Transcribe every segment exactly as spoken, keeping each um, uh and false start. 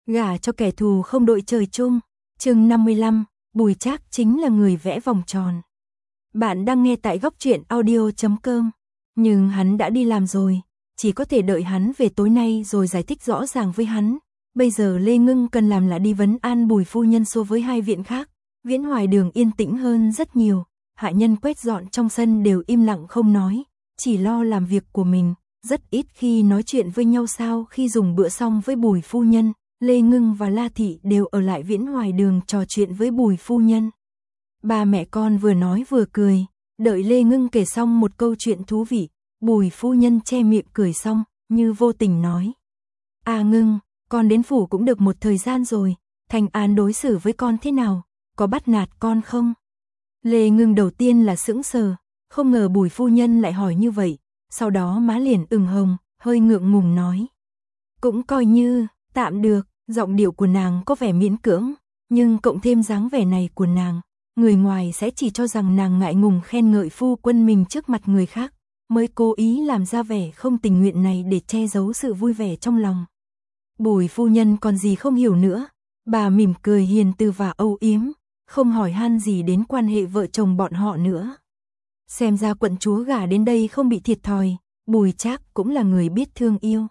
Gả cho kẻ thù không đội trời chung. Chương năm mươi lăm, Bùi Trác chính là người vẽ vòng tròn. Bạn đang nghe tại góc truyện audio chấm com. Nhưng hắn đã đi làm rồi, chỉ có thể đợi hắn về tối nay rồi giải thích rõ ràng với hắn. Bây giờ Lê Ngưng cần làm là đi vấn an Bùi phu nhân so với hai viện khác. Viễn Hoài Đường yên tĩnh hơn rất nhiều, hạ nhân quét dọn trong sân đều im lặng không nói, chỉ lo làm việc của mình, rất ít khi nói chuyện với nhau. Sau khi dùng bữa xong với Bùi phu nhân, Lê Ngưng và La Thị đều ở lại Viễn Hoài Đường trò chuyện với Bùi phu nhân. Ba mẹ con vừa nói vừa cười, đợi Lê Ngưng kể xong một câu chuyện thú vị, Bùi phu nhân che miệng cười xong, như vô tình nói: "À Ngưng, con đến phủ cũng được một thời gian rồi, Thành Án đối xử với con thế nào, có bắt nạt con không?" Lê Ngưng đầu tiên là sững sờ, không ngờ Bùi phu nhân lại hỏi như vậy, sau đó má liền ửng hồng, hơi ngượng ngùng nói: "Cũng coi như tạm được." Giọng điệu của nàng có vẻ miễn cưỡng, nhưng cộng thêm dáng vẻ này của nàng, người ngoài sẽ chỉ cho rằng nàng ngại ngùng khen ngợi phu quân mình trước mặt người khác, mới cố ý làm ra vẻ không tình nguyện này để che giấu sự vui vẻ trong lòng. Bùi phu nhân còn gì không hiểu nữa, bà mỉm cười hiền từ và âu yếm, không hỏi han gì đến quan hệ vợ chồng bọn họ nữa. Xem ra quận chúa gả đến đây không bị thiệt thòi, Bùi Trác cũng là người biết thương yêu.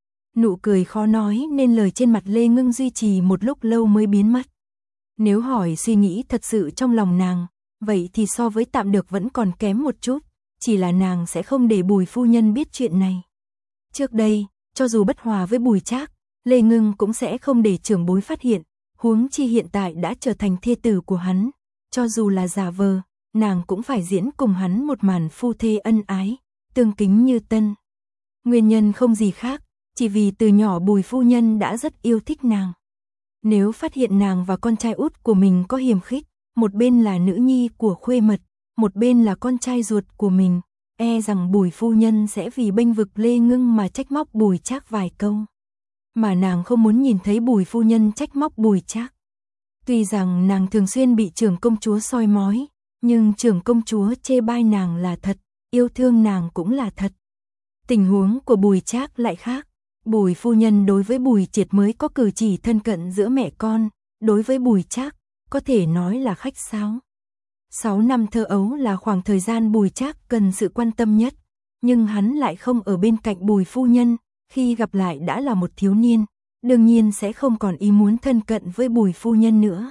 Nụ cười khó nói nên lời trên mặt Lê Ngưng duy trì một lúc lâu mới biến mất. Nếu hỏi suy nghĩ thật sự trong lòng nàng, vậy thì so với tạm được vẫn còn kém một chút, chỉ là nàng sẽ không để Bùi phu nhân biết chuyện này. Trước đây, cho dù bất hòa với Bùi Trác, Lê Ngưng cũng sẽ không để trưởng bối phát hiện, huống chi hiện tại đã trở thành thê tử của hắn, cho dù là giả vờ, nàng cũng phải diễn cùng hắn một màn phu thê ân ái, tương kính như tân. Nguyên nhân không gì khác, chỉ vì từ nhỏ Bùi phu nhân đã rất yêu thích nàng. Nếu phát hiện nàng và con trai út của mình có hiềm khích, một bên là nữ nhi của khuê mật, một bên là con trai ruột của mình, e rằng Bùi phu nhân sẽ vì bênh vực Lê Ngưng mà trách móc Bùi Trác vài câu. Mà nàng không muốn nhìn thấy Bùi phu nhân trách móc Bùi Trác. Tuy rằng nàng thường xuyên bị trưởng công chúa soi mói, nhưng trưởng công chúa chê bai nàng là thật, yêu thương nàng cũng là thật. Tình huống của Bùi Trác lại khác. Bùi phu nhân đối với Bùi Triệt mới có cử chỉ thân cận giữa mẹ con, đối với Bùi Trác có thể nói là khách sáo. Sáu năm thơ ấu là khoảng thời gian Bùi Trác cần sự quan tâm nhất, nhưng hắn lại không ở bên cạnh Bùi phu nhân, khi gặp lại đã là một thiếu niên, đương nhiên sẽ không còn ý muốn thân cận với Bùi phu nhân nữa.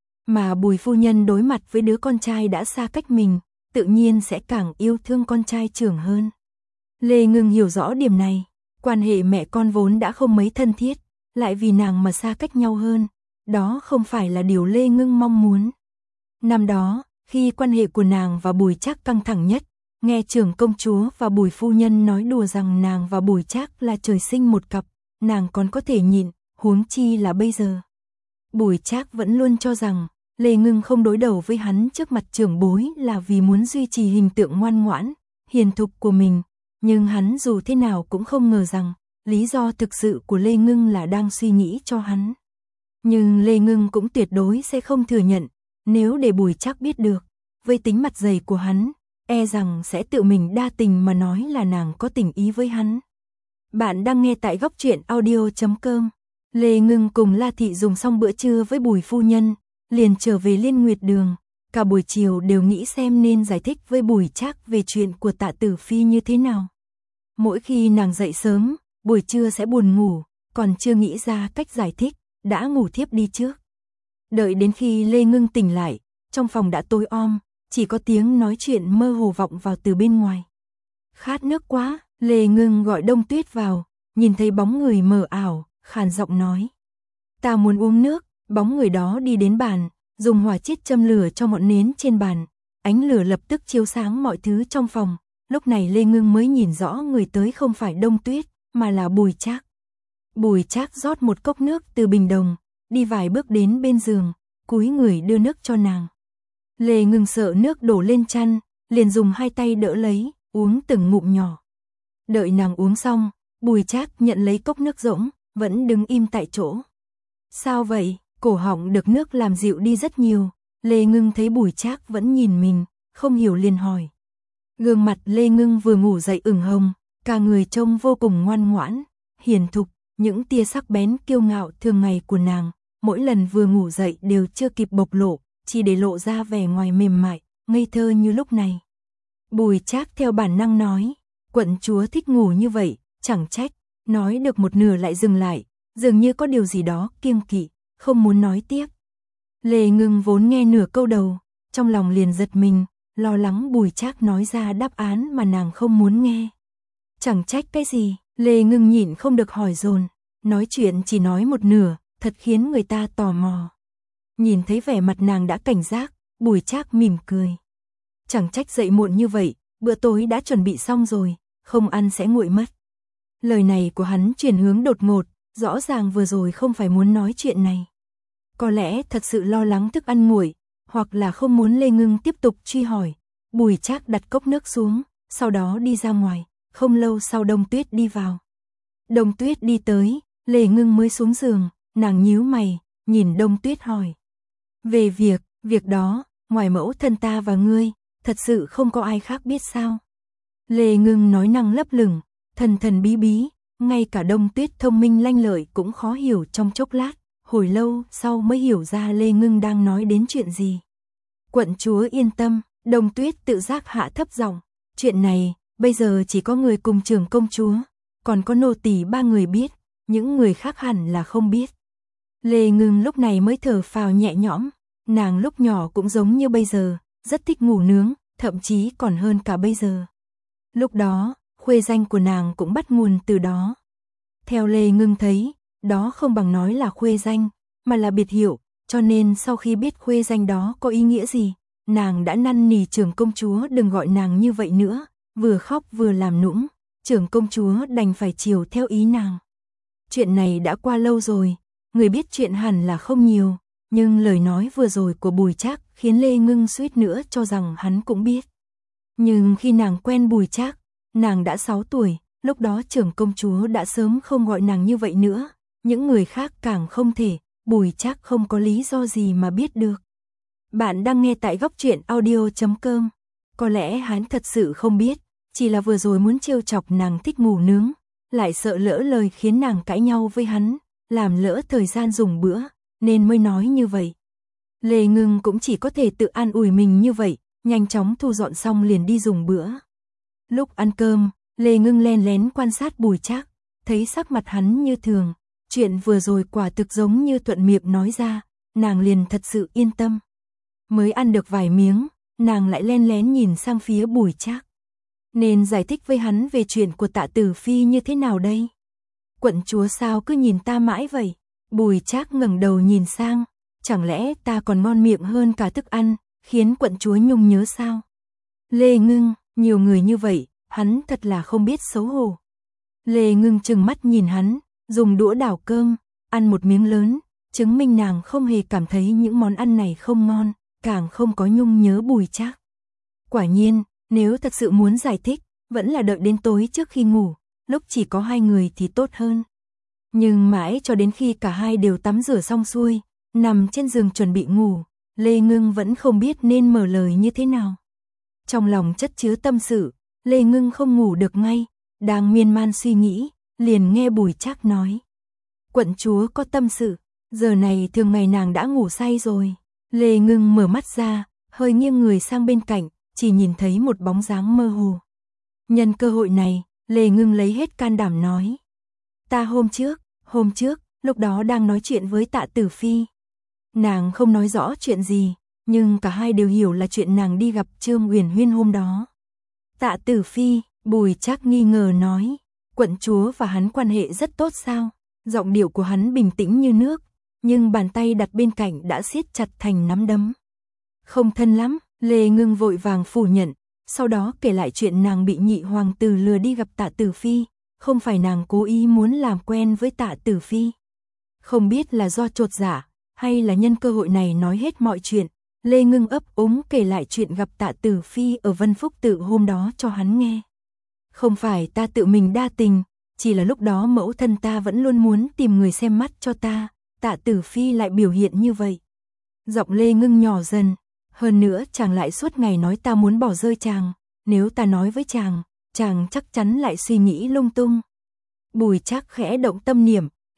Mà Bùi phu nhân đối mặt với đứa con trai đã xa cách mình, tự nhiên sẽ càng yêu thương con trai trưởng hơn. Lê Ngưng hiểu rõ điểm này. Quan hệ mẹ con vốn đã không mấy thân thiết, lại vì nàng mà xa cách nhau hơn, đó không phải là điều Lê Ngưng mong muốn. Năm đó, khi quan hệ của nàng và Bùi Trác căng thẳng nhất, nghe trưởng công chúa và Bùi phu nhân nói đùa rằng nàng và Bùi Trác là trời sinh một cặp, nàng còn có thể nhịn, huống chi là bây giờ. Bùi Trác vẫn luôn cho rằng, Lê Ngưng không đối đầu với hắn trước mặt trưởng bối là vì muốn duy trì hình tượng ngoan ngoãn, hiền thục của mình. Nhưng hắn dù thế nào cũng không ngờ rằng, lý do thực sự của Lê Ngưng là đang suy nghĩ cho hắn. Nhưng Lê Ngưng cũng tuyệt đối sẽ không thừa nhận, nếu để Bùi Trác biết được, với tính mặt dày của hắn, e rằng sẽ tự mình đa tình mà nói là nàng có tình ý với hắn. Bạn đang nghe tại góc truyện audio chấm com. Lê Ngưng cùng La Thị dùng xong bữa trưa với Bùi phu nhân, liền trở về Liên Nguyệt Đường. Cả buổi chiều đều nghĩ xem nên giải thích với Bùi Trác về chuyện của Tạ Tử Phi như thế nào. Mỗi khi nàng dậy sớm, buổi trưa sẽ buồn ngủ, còn chưa nghĩ ra cách giải thích, đã ngủ thiếp đi trước. Đợi đến khi Lê Ngưng tỉnh lại, trong phòng đã tối om, chỉ có tiếng nói chuyện mơ hồ vọng vào từ bên ngoài. "Khát nước quá." Lê Ngưng gọi Đông Tuyết vào, nhìn thấy bóng người mờ ảo, khàn giọng nói: "Ta muốn uống nước." Bóng người đó đi đến bàn, dùng hỏa chiết châm lửa cho ngọn nến trên bàn, ánh lửa lập tức chiếu sáng mọi thứ trong phòng. Lúc này Lê Ngưng mới nhìn rõ người tới không phải Đông Tuyết, mà là Bùi Trác. Bùi Trác rót một cốc nước từ bình đồng, đi vài bước đến bên giường, cúi người đưa nước cho nàng. Lê Ngưng sợ nước đổ lên chăn, liền dùng hai tay đỡ lấy, uống từng ngụm nhỏ. Đợi nàng uống xong, Bùi Trác nhận lấy cốc nước rỗng, vẫn đứng im tại chỗ. "Sao vậy?" Cổ họng được nước làm dịu đi rất nhiều. Lê Ngưng thấy Bùi Trác vẫn nhìn mình, không hiểu liền hỏi. Gương mặt Lê Ngưng vừa ngủ dậy ửng hồng, cả người trông vô cùng ngoan ngoãn, hiền thục, những tia sắc bén kiêu ngạo thường ngày của nàng, mỗi lần vừa ngủ dậy đều chưa kịp bộc lộ, chỉ để lộ ra vẻ ngoài mềm mại, ngây thơ như lúc này. Bùi Trác theo bản năng nói, quận chúa thích ngủ như vậy, chẳng trách, nói được một nửa lại dừng lại, dường như có điều gì đó kiêng kỵ, không muốn nói tiếp. Lê Ngưng vốn nghe nửa câu đầu, trong lòng liền giật mình, lo lắng Bùi Trác nói ra đáp án mà nàng không muốn nghe. Chẳng trách cái gì, Lê Ngưng nhịn không được hỏi dồn, nói chuyện chỉ nói một nửa, thật khiến người ta tò mò. Nhìn thấy vẻ mặt nàng đã cảnh giác, Bùi Trác mỉm cười. Chẳng trách dậy muộn như vậy, bữa tối đã chuẩn bị xong rồi, không ăn sẽ nguội mất. Lời này của hắn chuyển hướng đột ngột, rõ ràng vừa rồi không phải muốn nói chuyện này. Có lẽ thật sự lo lắng thức ăn nguội, hoặc là không muốn Lê Ngưng tiếp tục truy hỏi. Bùi Trác đặt cốc nước xuống, sau đó đi ra ngoài, không lâu sau Đông Tuyết đi vào. Đông Tuyết đi tới, Lê Ngưng mới xuống giường, nàng nhíu mày, nhìn Đông Tuyết hỏi. Về việc, việc đó, ngoài mẫu thân ta và ngươi, thật sự không có ai khác biết sao? Lê Ngưng nói năng lấp lửng, thần thần bí bí, ngay cả Đông Tuyết thông minh lanh lợi cũng khó hiểu trong chốc lát, hồi lâu sau mới hiểu ra Lê Ngưng đang nói đến chuyện gì. Quận chúa yên tâm, Đông Tuyết tự giác hạ thấp giọng, chuyện này, bây giờ chỉ có người cùng trưởng công chúa, còn có nô tỳ ba người biết, những người khác hẳn là không biết. Lê Ngưng lúc này mới thở phào nhẹ nhõm, nàng lúc nhỏ cũng giống như bây giờ, rất thích ngủ nướng, thậm chí còn hơn cả bây giờ. Lúc đó, khuê danh của nàng cũng bắt nguồn từ đó. Theo Lê Ngưng thấy, đó không bằng nói là khuê danh, mà là biệt hiệu, cho nên sau khi biết khuê danh đó có ý nghĩa gì, nàng đã năn nỉ trưởng công chúa đừng gọi nàng như vậy nữa, vừa khóc vừa làm nũng, trưởng công chúa đành phải chiều theo ý nàng. Chuyện này đã qua lâu rồi, người biết chuyện hẳn là không nhiều, nhưng lời nói vừa rồi của Bùi Trác khiến Lê Ngưng suýt nữa cho rằng hắn cũng biết. Nhưng khi nàng quen Bùi Trác, nàng đã sáu tuổi, lúc đó trưởng công chúa đã sớm không gọi nàng như vậy nữa, những người khác càng không thể, Bùi Trác không có lý do gì mà biết được. Bạn đang nghe tại góc truyện audio chấm com. Có lẽ hắn thật sự không biết, chỉ là vừa rồi muốn trêu chọc nàng thích ngủ nướng, lại sợ lỡ lời khiến nàng cãi nhau với hắn, làm lỡ thời gian dùng bữa, nên mới nói như vậy. Lê Ngưng cũng chỉ có thể tự an ủi mình như vậy, nhanh chóng thu dọn xong liền đi dùng bữa. Lúc ăn cơm, Lê Ngưng len lén quan sát Bùi Trác, thấy sắc mặt hắn như thường, chuyện vừa rồi quả thực giống như thuận miệng nói ra, nàng liền thật sự yên tâm. Mới ăn được vài miếng, nàng lại len lén nhìn sang phía Bùi Trác. Nên giải thích với hắn về chuyện của Tạ Tử Phi như thế nào đây? Quận chúa sao cứ nhìn ta mãi vậy? Bùi Trác ngẩng đầu nhìn sang, chẳng lẽ ta còn ngon miệng hơn cả thức ăn, khiến quận chúa nhung nhớ sao? Lê Ngưng, nhiều người như vậy, hắn thật là không biết xấu hổ. Lê Ngưng trừng mắt nhìn hắn, dùng đũa đảo cơm, ăn một miếng lớn, chứng minh nàng không hề cảm thấy những món ăn này không ngon, càng không có nhung nhớ Bùi Trác. Quả nhiên, nếu thật sự muốn giải thích, vẫn là đợi đến tối trước khi ngủ, lúc chỉ có hai người thì tốt hơn. Nhưng mãi cho đến khi cả hai đều tắm rửa xong xuôi, nằm trên giường chuẩn bị ngủ, Lê Ngưng vẫn không biết nên mở lời như thế nào. Trong lòng chất chứa tâm sự, Lê Ngưng không ngủ được ngay, đang miên man suy nghĩ, liền nghe Bùi Trác nói. Quận chúa có tâm sự, giờ này thường ngày nàng đã ngủ say rồi. Lê Ngưng mở mắt ra, hơi nghiêng người sang bên cạnh, chỉ nhìn thấy một bóng dáng mơ hồ. Nhân cơ hội này, Lê Ngưng lấy hết can đảm nói. Ta hôm trước, hôm trước, lúc đó đang nói chuyện với Tạ Tử Phi. Nàng không nói rõ chuyện gì, nhưng cả hai đều hiểu là chuyện nàng đi gặp Trương Uyển Huyên hôm đó. Tạ Tử Phi, Bùi Trác nghi ngờ nói, quận chúa và hắn quan hệ rất tốt sao? Giọng điệu của hắn bình tĩnh như nước, nhưng bàn tay đặt bên cạnh đã siết chặt thành nắm đấm. Không thân lắm, Lê Ngưng vội vàng phủ nhận, sau đó kể lại chuyện nàng bị nhị hoàng tử lừa đi gặp Tạ Tử Phi, không phải nàng cố ý muốn làm quen với Tạ Tử Phi. Không biết là do chột dạ, hay là nhân cơ hội này nói hết mọi chuyện, Lê Ngưng ấp úng kể lại chuyện gặp Tạ Tử Phi ở Vân Phúc Tự hôm đó cho hắn nghe. Không phải ta tự mình đa tình, chỉ là lúc đó mẫu thân ta vẫn luôn muốn tìm người xem mắt cho ta, Tạ Tử Phi lại biểu hiện như vậy. Giọng Lê Ngưng nhỏ dần, hơn nữa chàng lại suốt ngày nói ta muốn bỏ rơi chàng, nếu ta nói với chàng, chàng chắc chắn lại suy nghĩ lung tung. Bùi Trác khẽ động tâm niệm,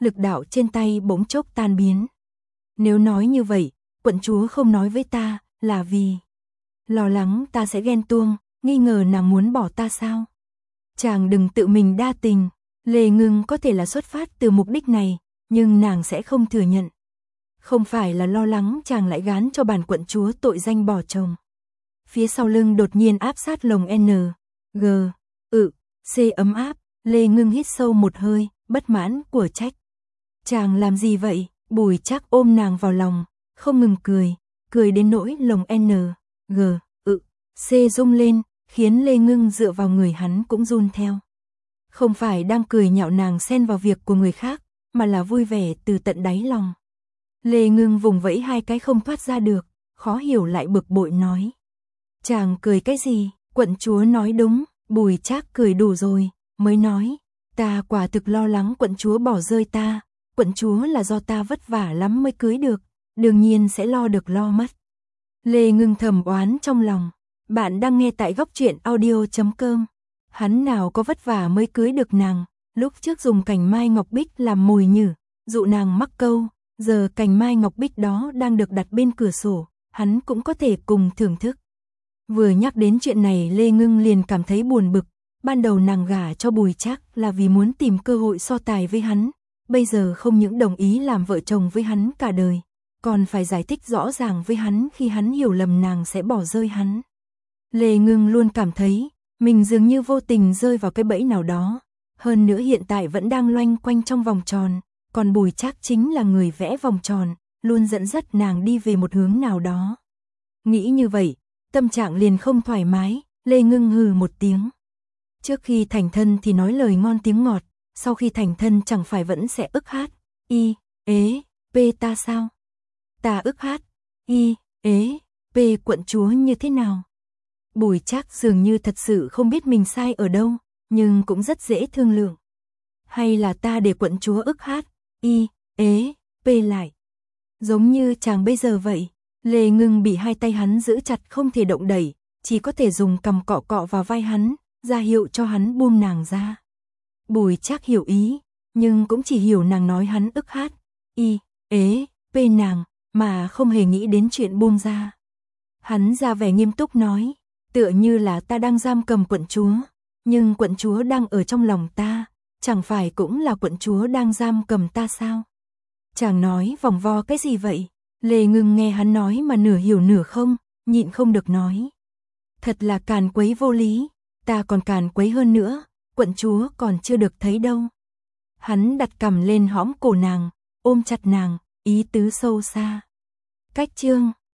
lực đạo trên tay bỗng chốc tan biến. Nếu nói như vậy, quận chúa không nói với ta, là vì lo lắng ta sẽ ghen tuông, nghi ngờ nàng muốn bỏ ta sao? Chàng đừng tự mình đa tình, Lê Ngưng có thể là xuất phát từ mục đích này, nhưng nàng sẽ không thừa nhận. Không phải là lo lắng chàng lại gán cho bản quận chúa tội danh bỏ chồng. Phía sau lưng đột nhiên áp sát lồng N, G, ự, C ấm áp, Lê Ngưng hít sâu một hơi, bất mãn của trách. Chàng làm gì vậy? Bùi Trác ôm nàng vào lòng, không ngừng cười, cười đến nỗi lồng N, G, ự, C rung lên, khiến Lê Ngưng dựa vào người hắn cũng run theo. Không phải đang cười nhạo nàng xen vào việc của người khác, mà là vui vẻ từ tận đáy lòng. Lê Ngưng vùng vẫy hai cái không thoát ra được, khó hiểu lại bực bội nói. Chàng cười cái gì? Quận chúa nói đúng. Bùi Trác cười đủ rồi, mới nói. Ta quả thực lo lắng quận chúa bỏ rơi ta. Quận chúa là do ta vất vả lắm mới cưới được, đương nhiên sẽ lo được lo mất. Lê Ngưng thầm oán trong lòng. Bạn đang nghe tại góc truyện audio chấm com. Hắn nào có vất vả mới cưới được nàng, lúc trước dùng cành mai ngọc bích làm mồi nhử, dụ nàng mắc câu, giờ cành mai ngọc bích đó đang được đặt bên cửa sổ, hắn cũng có thể cùng thưởng thức. Vừa nhắc đến chuyện này Lê Ngưng liền cảm thấy buồn bực, ban đầu nàng gả cho Bùi Trác là vì muốn tìm cơ hội so tài với hắn, bây giờ không những đồng ý làm vợ chồng với hắn cả đời, còn phải giải thích rõ ràng với hắn khi hắn hiểu lầm nàng sẽ bỏ rơi hắn. Lê Ngưng luôn cảm thấy mình dường như vô tình rơi vào cái bẫy nào đó, hơn nữa hiện tại vẫn đang loanh quanh trong vòng tròn, còn Bùi Trác chính là người vẽ vòng tròn, luôn dẫn dắt nàng đi về một hướng nào đó. Nghĩ như vậy, tâm trạng liền không thoải mái, Lê Ngưng hừ một tiếng. Trước khi thành thân thì nói lời ngon tiếng ngọt, sau khi thành thân chẳng phải vẫn sẽ ức hát, y, ế, p ta sao? Ta ức hát, y, ế, p quận chúa như thế nào? Bùi Trác dường như thật sự không biết mình sai ở đâu, nhưng cũng rất dễ thương lượng. Hay là ta để quận chúa ức hát, y, ế, p lại. Giống như chàng bây giờ vậy. Lê Ngưng bị hai tay hắn giữ chặt không thể động đẩy, chỉ có thể dùng cằm cọ cọ vào vai hắn, ra hiệu cho hắn buông nàng ra. Bùi Trác hiểu ý, nhưng cũng chỉ hiểu nàng nói hắn ức hát, y, ế, p nàng, mà không hề nghĩ đến chuyện buông ra. Hắn ra vẻ nghiêm túc nói, tựa như là ta đang giam cầm quận chúa, nhưng quận chúa đang ở trong lòng ta, chẳng phải cũng là quận chúa đang giam cầm ta sao? Chàng nói vòng vo cái gì vậy? Lê Ngưng nghe hắn nói mà nửa hiểu nửa không, nhịn không được nói. Thật là càn quấy vô lý, ta còn càn quấy hơn nữa, quận chúa còn chưa được thấy đâu. Hắn đặt cằm lên hõm cổ nàng, ôm chặt nàng, ý tứ sâu xa. Cách chương